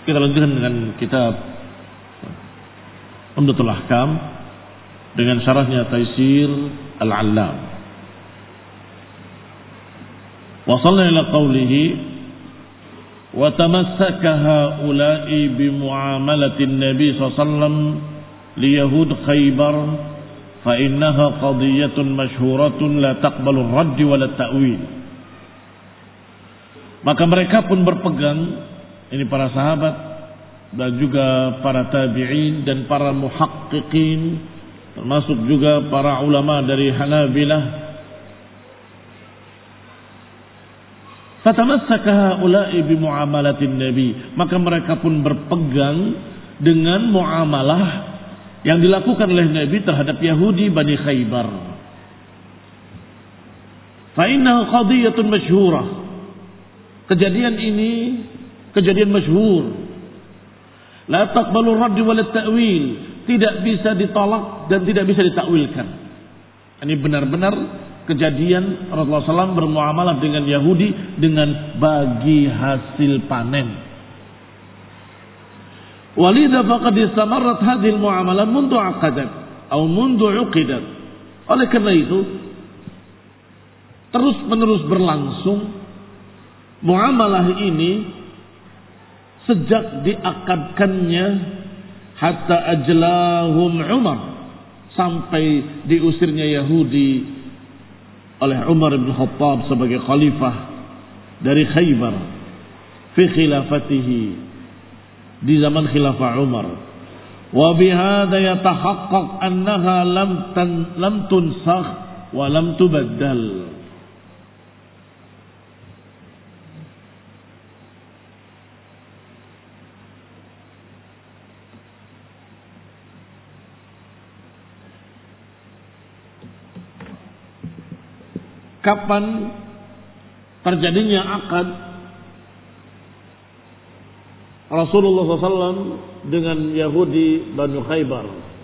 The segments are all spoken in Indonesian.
Kita lanjutkan dengan kitab Umdatul Ahkam dengan syarahnya Taisir Al-Allam. Wasalna ila qawlihi wa tamassaka haula'i bi muamalati an-nabi sallallahu alaihi wasallam li yahud Khaybar fa innaha qadiyatun masyhuratun la taqbalu ar-radd wa la ta'wil. Maka mereka pun berpegang, ini para sahabat dan juga para tabi'in dan para muhaqqiqin, termasuk juga para ulama dari Hanabilah. Fatamassaka haula'i bi muamalatin nabi, maka mereka pun berpegang dengan muamalah yang dilakukan oleh Nabi terhadap Yahudi Bani Khaybar. Fa innahu qadiyatun masyhurah. Kejadian ini kejadian masyhur. La taqbalu radd wa la ta'wil, tidak bisa ditolak dan tidak bisa ditakwilkan. Ini benar-benar kejadian Rasulullah SAW bermuamalah dengan Yahudi dengan bagi hasil panen. Walidha faqad istamarrat hadhihi al-muamalah mundu aqadat atau mundu uqidat. Oleh karena itu terus menerus berlangsung muamalah ini sejak diakadkannya hatta ajlahum Umar, sampai diusirnya Yahudi oleh Umar bin Khattab sebagai khalifah dari Khaybar fi khilafatihi, di zaman khilafah Umar. Wa bihadza yatahaqqaq annaha lam tunsakh wa lam tubaddal. Kapan terjadinya akad Rasulullah SAW dengan Yahudi Banu Khaybar?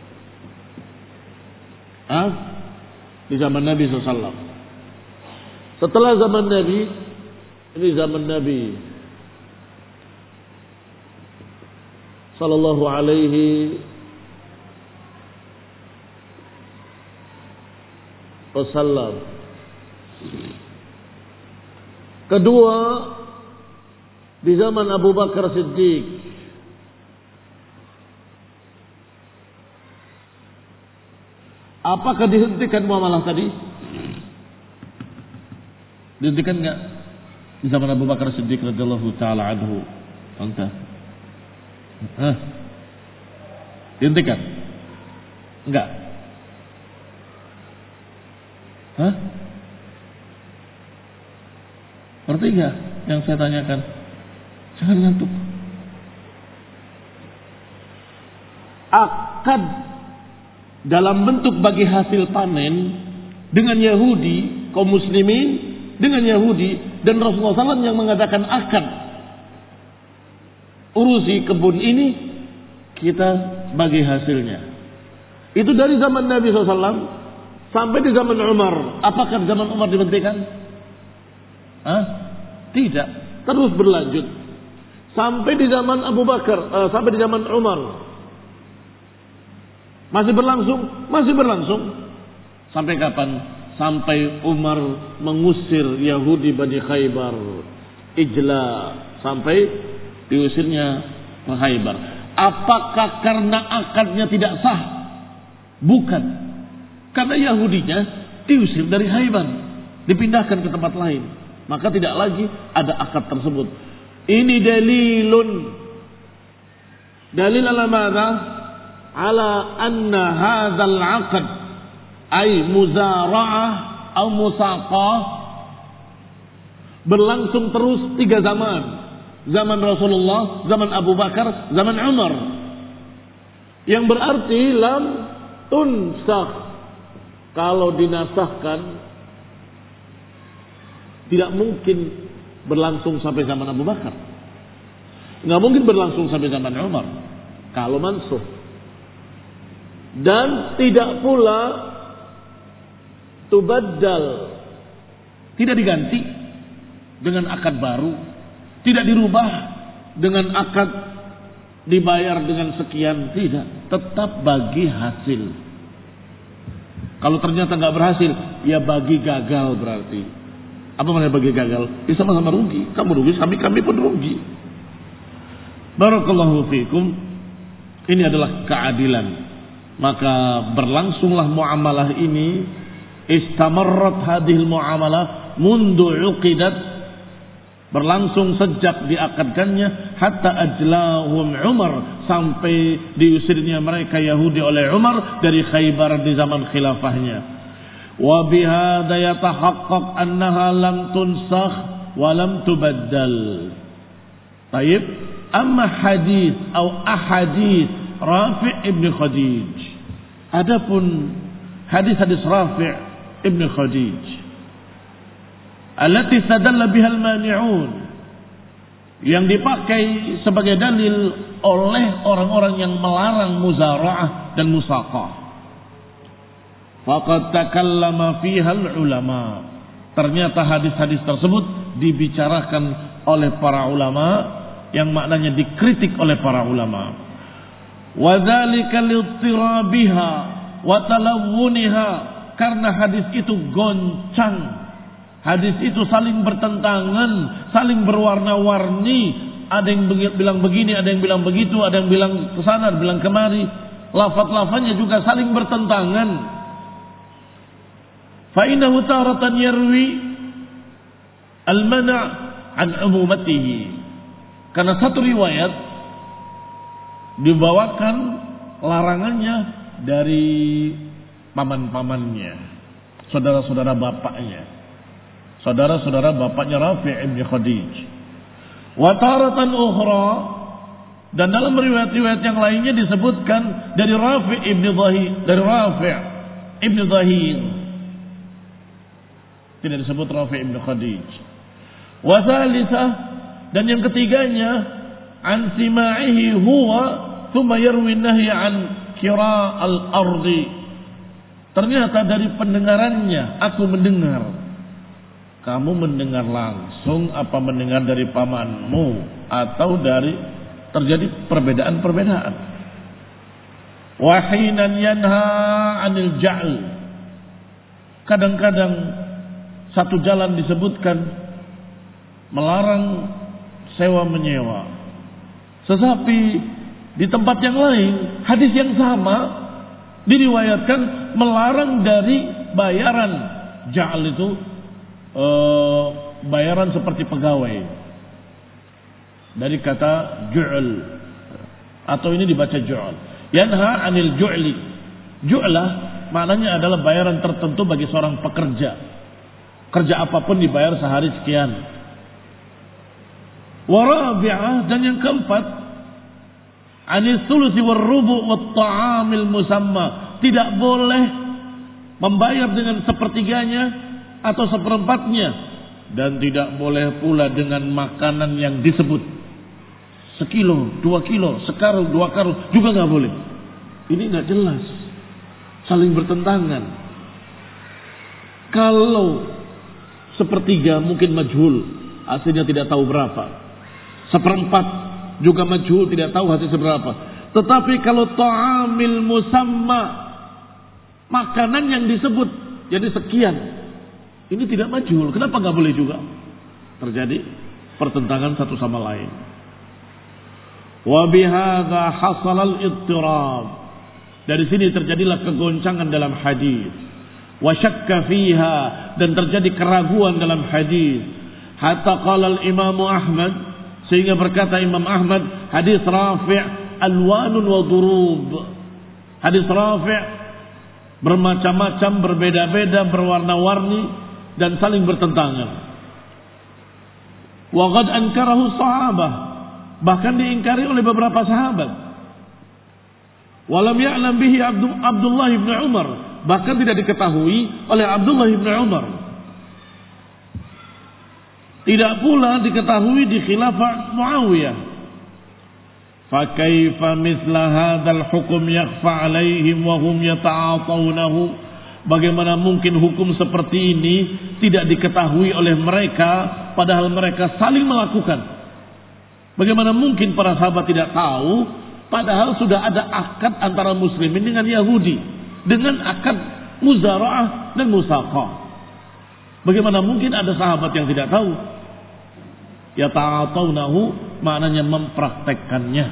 Di zaman Nabi SAW. Setelah zaman Nabi, ini zaman Nabi Sallallahu Alaihi Wasallam. Kedua, di zaman Abu Bakar Siddiq. Apakah dihentikan muamalah tadi? Dihentikan enggak di zaman Abu Bakar Siddiq radhiyallahu taala anhu? Entah. Dihentikan? Enggak. Ngerti enggak yang saya tanyakan? Jangan ngantuk. Akad dalam bentuk bagi hasil panen dengan Yahudi, kaum muslimin dengan Yahudi, dan Rasulullah SAW yang mengadakan akad. Urusi kebun ini, kita bagi hasilnya. Itu dari zaman Nabi SAW sampai di zaman Umar. Apakah di zaman Umar dihentikan? Tidak, terus berlanjut sampai di zaman Abu Bakar, sampai di zaman Umar. Masih berlangsung. Sampai kapan? Sampai Umar mengusir Yahudi Bani Khaybar, ijla, sampai diusirnya ke Khaybar. Apakah karena akadnya tidak sah? Bukan. Karena Yahudinya diusir dari Khaybar, dipindahkan ke tempat lain. Maka tidak lagi ada akad tersebut. Ini dalil ala madza? Ala anna hadzal aqd ay muzara'ah atau musaqah berlangsung terus 3 zaman. Zaman Rasulullah, zaman Abu Bakar, zaman Umar. Yang berarti lam tunsakh. Kalau dinasahkan tidak mungkin berlangsung sampai zaman Abu Bakar. Nggak mungkin berlangsung sampai zaman Umar kalau mansuh. Dan tidak pula tubaddal, tidak diganti dengan akad baru, tidak dirubah dengan akad dibayar dengan sekian, tidak, tetap bagi hasil. Kalau ternyata nggak berhasil, ya bagi gagal berarti. Apa maksudnya bagi gagal? Ya sama-sama rugi. Kamu rugi, kami pun rugi. Barakallahu fiikum. Ini adalah keadilan. Maka berlangsunglah muamalah ini. Istamarrat hadhil muamalah mundu uqidat, berlangsung sejak diakadkannya, hatta ajlahum Umar, sampai diusirnya mereka Yahudi oleh Umar dari Khaybar di zaman khilafahnya. Wa bihadza yatahaqqaq annaha lam tunsakh wa lam tubaddal. Baik, amma hadis atau ahadits Rafi' ibn Khadij. Adapun hadis-hadis Rafi' ibn Khadij allati istadalla bihal mani'un, yang dipakai sebagai dalil oleh orang-orang yang melarang muzara'ah dan musaqah. Faqad takallama fihal ulama. Ternyata hadis-hadis tersebut dibicarakan oleh para ulama, yang maknanya dikritik oleh para ulama. Wa dzalika littirabiha wa talawwuniha, karena hadis itu goncang. Hadis itu saling bertentangan, saling berwarna-warni. Ada yang bilang begini, ada yang bilang begitu, ada yang bilang ke sana, bilang kemari. Lafaz-lafaznya juga saling bertentangan. Fa innahu taratan yarwi al-mana' an umumatihi. Karena satu riwayat dibawakan larangannya dari paman-pamannya, saudara-saudara bapaknya. Saudara-saudara bapaknya Rafi' ibn Khadij. Wa taratan ukhra, dan dalam riwayat-riwayat yang lainnya disebutkan dari Rafi' ibn Dhahir. Tidak disebut Rafi' ibn Khadij. Wa thalithah, dan yang ketiganya an sima'ihi huwa thumma yarwi nahya an kira al-ardi. Ternyata dari pendengarannya, aku mendengar. Kamu mendengar langsung apa mendengar dari pamanmu, atau dari terjadi perbedaan-perbedaan. Wahinan yanha anil ja'l. Kadang-kadang satu jalan disebutkan melarang sewa menyewa. Tetapi di tempat yang lain hadis yang sama diriwayatkan melarang dari bayaran. Ja'l itu bayaran seperti pegawai, dari kata ju'l, atau ini dibaca ju'l. Yanha anil ju'li. Ju'lah maknanya adalah bayaran tertentu bagi seorang pekerja. Kerja apapun dibayar sehari sekian. Warabi'ah, dan yang keempat, anis sulusi warrubu' wat ta'amil musamma. Tidak boleh membayar dengan sepertiganya atau seperempatnya, dan tidak boleh pula dengan makanan yang disebut. Sekilo, 2 kilo, sekarung, 2 karung juga nggak boleh. Ini nggak jelas, saling bertentangan. Kalau sepertiga mungkin majhul, hasilnya tidak tahu berapa. Seperempat juga majhul, tidak tahu hasilnya berapa. Tetapi kalau ta'amil musamma, makanan yang disebut, jadi sekian, ini tidak majhul. Kenapa nggak boleh juga? Terjadi pertentangan satu sama lain. Wa bihadza hasal al-ittirab. Dari sini terjadilah kegoncangan dalam hadis. Wa syakka fiha, dan terjadi keraguan dalam hadis. Hatta qala al-Imam Ahmad, sehingga berkata Imam Ahmad, hadis Rafi' alwanun wa durub. Hadis Rafi' bermacam-macam, berbeda-beda, berwarna-warni, dan saling bertentangan. Wa qad ankarahu sahabah, bahkan diingkari oleh beberapa sahabat. Walam ya'lam bihi Abdullah ibn Umar, bahkan tidak diketahui oleh Abdullah ibn Umar. Tidak pula diketahui di khilafah Muawiyah. Fa kaifa mithla hadzal hukm yakhfa 'alaihim wa hum yata'atawnahu? Bagaimana mungkin hukum seperti ini tidak diketahui oleh mereka, padahal mereka saling melakukan? Bagaimana mungkin para sahabat tidak tahu Padahal sudah ada akad antara muslimin dengan Yahudi. Dengan akad muzara'ah dan musaqah. Bagaimana mungkin ada sahabat yang tidak tahu? Ya ta'atawnahu maknanya mempraktekkannya.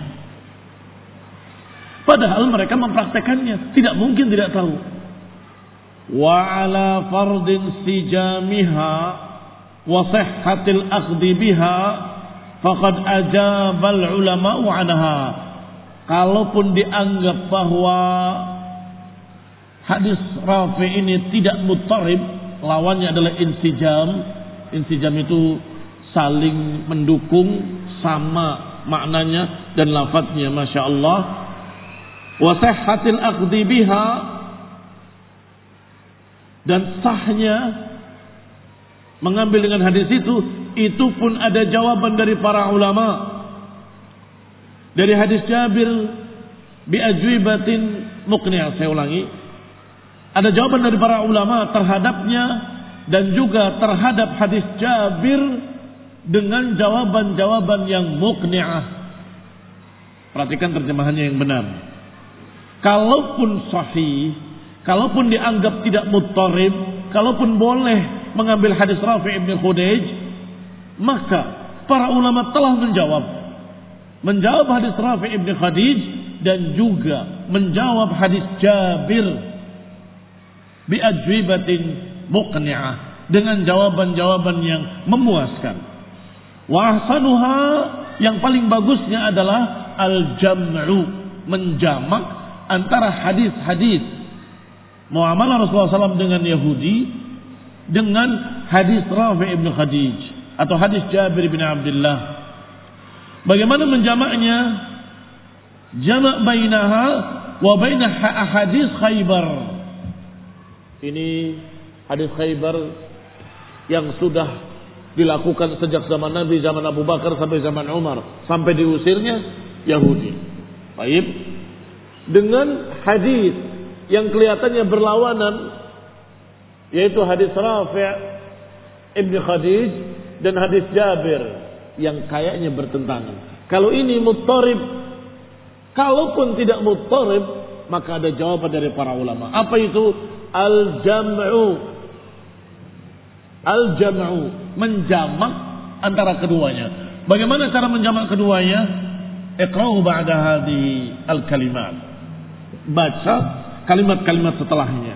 Padahal mereka mempraktekkannya. Tidak mungkin tidak tahu. Wa ala fardin sijamiha wa sihhatil akhdi biha faqad ajabal ulama'u anha. Kalaupun dianggap bahwa hadis Rafi ini tidak muttarib, lawannya adalah insijam. Insijam itu saling mendukung, sama maknanya dan lafadznya, masya Allah. Wa sihhatil akhdi biha, dan sahnya mengambil dengan hadis itu pun ada jawaban dari para ulama. Dari hadis Jabir bi ajwibatin muqni'ah, saya ulangi, ada jawaban dari para ulama terhadapnya dan juga terhadap hadis Jabir dengan jawaban-jawaban yang muqni'ah. Perhatikan terjemahannya yang benar. Kalaupun sahih, kalaupun dianggap tidak muttarib, kalaupun boleh mengambil hadis Rafi' ibn Khudaij, maka para ulama telah menjawab hadis Rafi' ibn Khudaij dan juga menjawab hadis Jabir bi ajwibatin muqni'ah, dengan jawaban-jawaban yang memuaskan. Wa ahsanuha, yang paling bagusnya adalah al-jam'u, menjamak antara hadis-hadis muamalah Rasulullah SAW dengan Yahudi dengan hadis Rafi' ibn Khadij atau hadis Jabir bin Abdullah. Bagaimana menjamaknya? Jamak bainaha wa baina ahadis Khaybar. Ini hadis Khaybar yang sudah dilakukan sejak zaman Nabi, zaman Abu Bakar sampai zaman Umar, sampai diusirnya Yahudi. Baik. Dengan hadis yang kelihatannya berlawanan, yaitu hadis Rafi' ibn Khadij dan hadis Jabir yang kayaknya bertentangan. Kalau ini muttarib, kalaupun tidak muttarib, maka ada jawaban dari para ulama. Apa itu? Al-jam'u. Al-jam'u, menjamak antara keduanya. Bagaimana cara menjamak keduanya? Iqra'u ba'da hadhihi al-kalimat. Baca kalimat-kalimat setelahnya.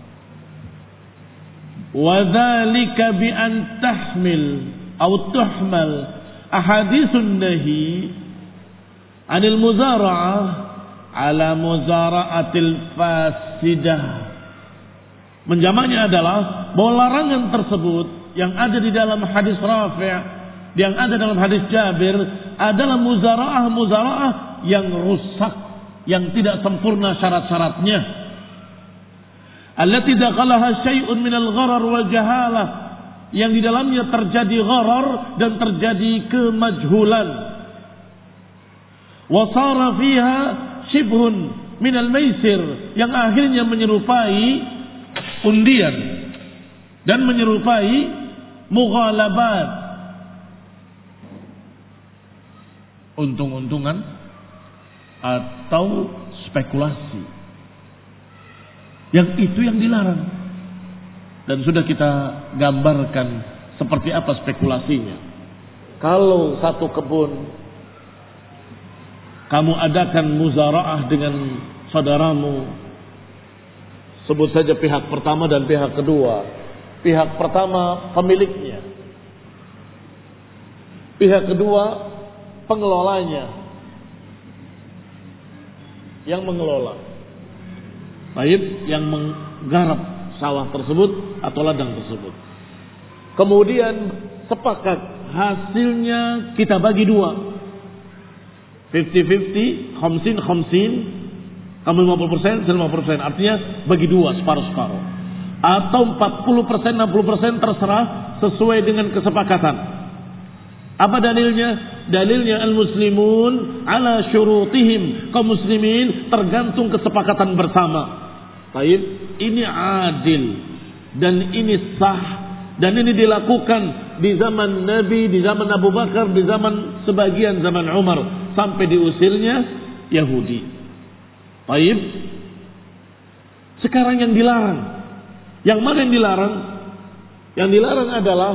Wa dzalika bi an tahmil aw tuhmal ahaditsun nahi 'anil muzara'ah 'ala muzara'atil fasidah. Menjamaknya adalah bahwa larangan tersebut yang ada di dalam hadis Rafi', yang ada dalam hadis Jabir adalah muzara'ah yang rusak, yang tidak sempurna syarat-syaratnya. Allati dakhalaha syai'un minal gharar wal jahalah, yang di dalamnya terjadi gharar dan terjadi kemajhulan. Wa sara fiha shibhun minal maisir, yang akhirnya menyerupai undian dan menyerupai mughalabat, untung-untungan atau spekulasi. Yang itu yang dilarang. Dan sudah kita gambarkan seperti apa spekulasinya. Kalau satu kebun kamu adakan muzara'ah dengan saudaramu, sebut saja pihak pertama dan pihak kedua. Pihak pertama pemiliknya, pihak kedua pengelolanya, yang mengelola, baik, yang menggarap sawah tersebut atau ladang tersebut. Kemudian sepakat hasilnya kita bagi dua, 50-50, 50-50, kamu 50%, saya 50%, artinya bagi dua, separuh-separuh. Atau 40%, 60%, terserah sesuai dengan kesepakatan. Apa dalilnya? Dalilnya al-muslimun ala syurutihim, kaum muslimin tergantung kesepakatan bersama. Baik, ini adil dan ini sah dan ini dilakukan di zaman Nabi, di zaman Abu Bakar, di zaman sebagian zaman Umar sampai diusirnya Yahudi. Baik. Sekarang yang dilarang. Yang mana yang dilarang? Yang dilarang adalah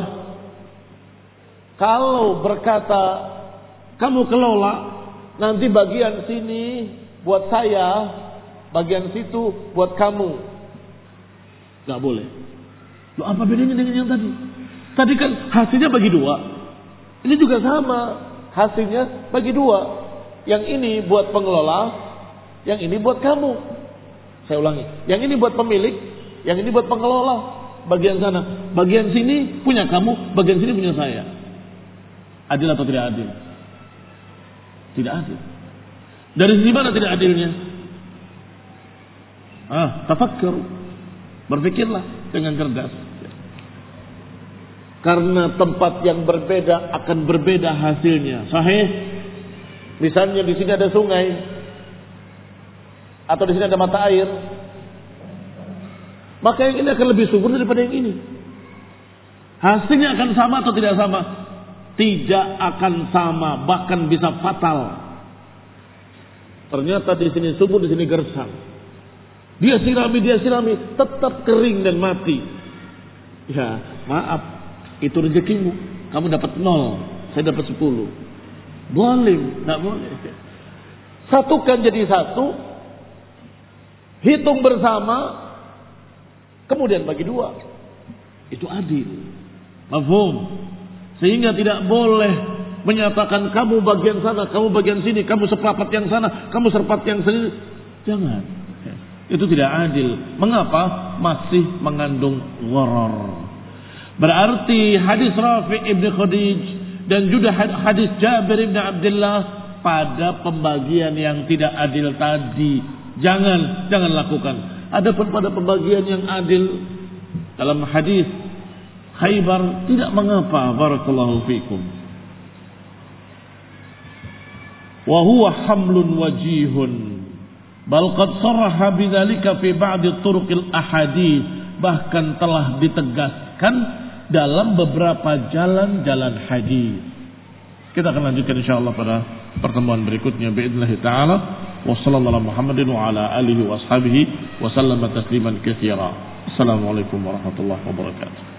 kalau berkata kamu kelola, nanti bagian sini buat saya, bagian situ buat kamu. Gak boleh. Loh, apa bedanya dengan yang tadi? Tadi kan hasilnya bagi dua. Ini juga sama. Hasilnya bagi dua. Yang ini buat pengelola, yang ini buat kamu. Saya ulangi. Yang ini buat pemilik, yang ini buat pengelola. Bagian sana, bagian sini punya kamu, bagian sini punya saya. Adil atau tidak adil? Tidak adil. Dari sisi mana tidak adilnya? Tafakkur. Berpikirlah dengan cerdas. Karena tempat yang berbeda akan berbeda hasilnya. Sahih? Misalnya di sini ada sungai atau di sini ada mata air, maka yang ini akan lebih subur daripada yang ini. Hasilnya akan sama atau tidak sama? Tidak akan sama, bahkan bisa fatal. Ternyata di sini subur, di sini gersang. Dia sirami, tetap kering dan mati. Ya, maaf, itu rezekimu. Kamu dapat 0, saya dapat 10. Zalim, enggak boleh. Satukan jadi satu, hitung bersama, kemudian bagi dua. Itu adil. Mafhum? Sehingga tidak boleh menyatakan kamu bagian sana, kamu bagian sini, kamu seprapat yang sana, kamu seprapat yang sini. Jangan. Itu tidak adil. Mengapa? Masih mengandung gharar. Berarti hadis Rafi' ibn Khadij dan juga hadis Jabir ibn Abdullah pada pembagian yang tidak adil tadi. Jangan lakukan. Adapun pada pembagian yang adil dalam hadis Khaybar tidak mengapa. Barakallahu fikum. Wa huwa hamlun wajihun. Bal qad sarraha bidzalika fi ba'd turuqil ahadits, bahkan telah ditegaskan dalam beberapa jalan-jalan hadis. Kita akan lanjutkan insyaallah pada pertemuan berikutnya باذنillah taala. Wassallallahu ala Muhammadin wa ala alihi wa ashabihi wa sallama tasliman katsira. Assalamualaikum warahmatullahi wabarakatuh.